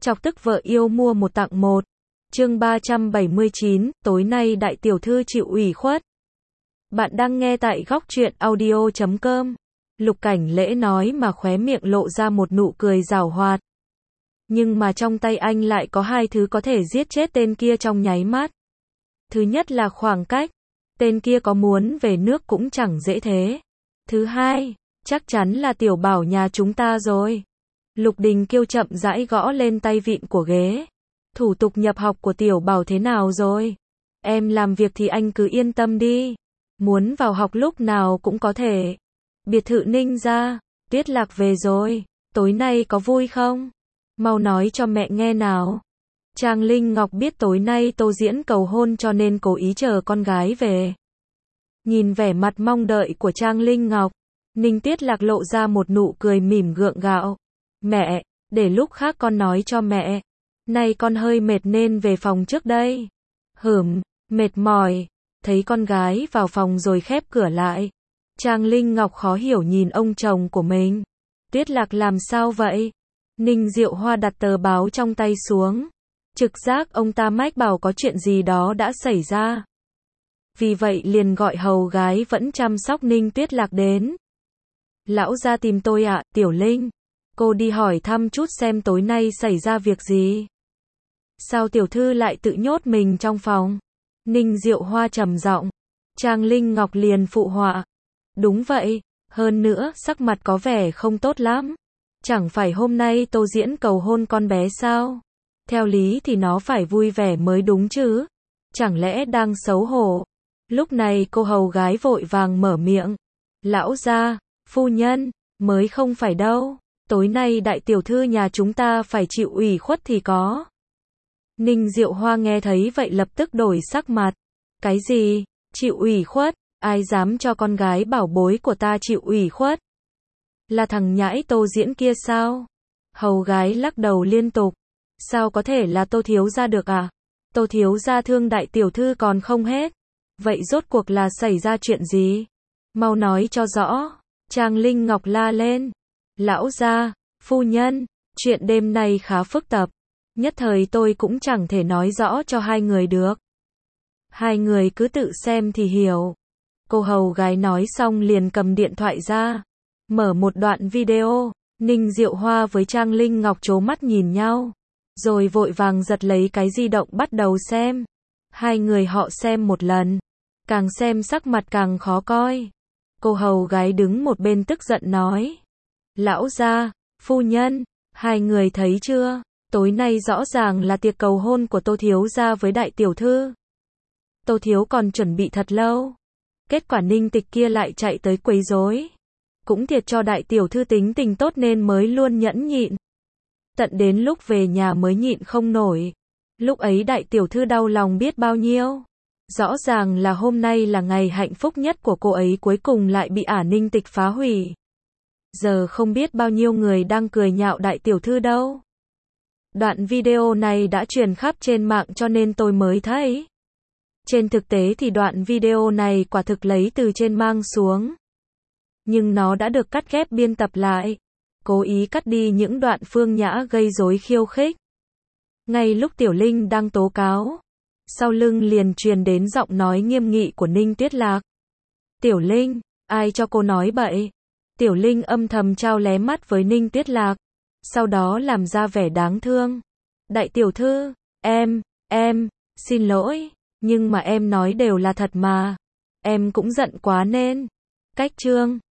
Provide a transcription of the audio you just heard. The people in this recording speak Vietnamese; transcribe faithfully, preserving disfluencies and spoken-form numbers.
Chọc tức vợ yêu mua một tặng một. Chương ba trăm bảy mươi chín, tối nay đại tiểu thư chịu ủy khuất. Bạn đang nghe tại góc truyện audio chấm com. Lục Cảnh Lễ nói mà khóe miệng lộ ra một nụ cười giảo hoạt. Nhưng mà trong tay anh lại có hai thứ có thể giết chết tên kia trong nháy mắt. Thứ nhất là khoảng cách. Tên kia có muốn về nước cũng chẳng dễ thế. Thứ hai, chắc chắn là tiểu bảo nhà chúng ta rồi. Lục Đình Kiêu chậm rãi gõ lên tay vịn của ghế. Thủ tục nhập học của tiểu bảo thế nào rồi? Em làm việc thì anh cứ yên tâm đi. Muốn vào học lúc nào cũng có thể. Biệt thự Ninh gia, Tuyết Lạc về rồi. Tối nay có vui không? Mau nói cho mẹ nghe nào. Trang Linh Ngọc biết tối nay Tô Diễn cầu hôn cho nên cố ý chờ con gái về. Nhìn vẻ mặt mong đợi của Trang Linh Ngọc, Ninh Tuyết Lạc lộ ra một nụ cười mỉm gượng gạo. Mẹ, để lúc khác con nói cho mẹ. Nay con hơi mệt nên về phòng trước đây. Hửm, mệt mỏi. Thấy con gái vào phòng rồi khép cửa lại. Trang Linh Ngọc khó hiểu nhìn ông chồng của mình. Tuyết Lạc làm sao vậy? Ninh Diệu Hoa đặt tờ báo trong tay xuống. Trực giác ông ta mách bảo có chuyện gì đó đã xảy ra. Vì vậy liền gọi hầu gái vẫn chăm sóc Ninh Tuyết Lạc đến. Lão gia tìm tôi ạ, Tiểu Linh. Cô đi hỏi thăm chút xem tối nay xảy ra việc gì. Sao tiểu thư lại tự nhốt mình trong phòng? Ninh Diệu Hoa trầm giọng. Trang Linh Ngọc liền phụ họa. Đúng vậy, hơn nữa sắc mặt có vẻ không tốt lắm. Chẳng phải hôm nay Tô Diễn cầu hôn con bé sao? Theo lý thì nó phải vui vẻ mới đúng chứ. Chẳng lẽ đang xấu hổ? Lúc này cô hầu gái vội vàng mở miệng. Lão gia, phu nhân, mới không phải đâu. Tối nay đại tiểu thư nhà chúng ta phải chịu ủy khuất thì có. Ninh Diệu Hoa nghe thấy vậy lập tức đổi sắc mặt. Cái gì? Chịu ủy khuất? Ai dám cho con gái bảo bối của ta chịu ủy khuất? Là thằng nhãi Tô Diễn kia sao? Hầu gái lắc đầu liên tục. Sao có thể là Tô thiếu gia được à? Tô thiếu gia thương đại tiểu thư còn không hết. Vậy rốt cuộc là xảy ra chuyện gì? Mau nói cho rõ. Trang Linh Ngọc la lên. Lão gia, phu nhân, chuyện đêm nay khá phức tạp. Nhất thời tôi cũng chẳng thể nói rõ cho hai người được. Hai người cứ tự xem thì hiểu. Cô hầu gái nói xong liền cầm điện thoại ra. Mở một đoạn video. Ninh Diệu Hoa với Trang Linh Ngọc trố mắt nhìn nhau. Rồi vội vàng giật lấy cái di động bắt đầu xem. Hai người họ xem một lần. Càng xem sắc mặt càng khó coi. Cô hầu gái đứng một bên tức giận nói. Lão gia, phu nhân, hai người thấy chưa? Tối nay rõ ràng là tiệc cầu hôn của Tô thiếu gia với đại tiểu thư. Tô thiếu còn chuẩn bị thật lâu. Kết quả Ninh Tịch kia lại chạy tới quấy rối. Cũng thiệt cho đại tiểu thư tính tình tốt nên mới luôn nhẫn nhịn. Tận đến lúc về nhà mới nhịn không nổi. Lúc ấy đại tiểu thư đau lòng biết bao nhiêu. Rõ ràng là hôm nay là ngày hạnh phúc nhất của cô ấy cuối cùng lại bị ả Ninh Tịch phá hủy. Giờ không biết bao nhiêu người đang cười nhạo đại tiểu thư đâu. Đoạn video này đã truyền khắp trên mạng cho nên tôi mới thấy. Trên thực tế thì đoạn video này quả thực lấy từ trên mang xuống. Nhưng nó đã được cắt ghép biên tập lại. Cố ý cắt đi những đoạn Phương Nhã gây rối khiêu khích. Ngay lúc Tiểu Linh đang tố cáo, sau lưng liền truyền đến giọng nói nghiêm nghị của Ninh Tuyết Lạc. Tiểu Linh, ai cho cô nói bậy? Tiểu Linh âm thầm trao lé mắt với Ninh Tuyết Lạc. Sau đó làm ra vẻ đáng thương. Đại tiểu thư, em, em, xin lỗi, nhưng mà em nói đều là thật mà. Em cũng giận quá nên. Cách chương.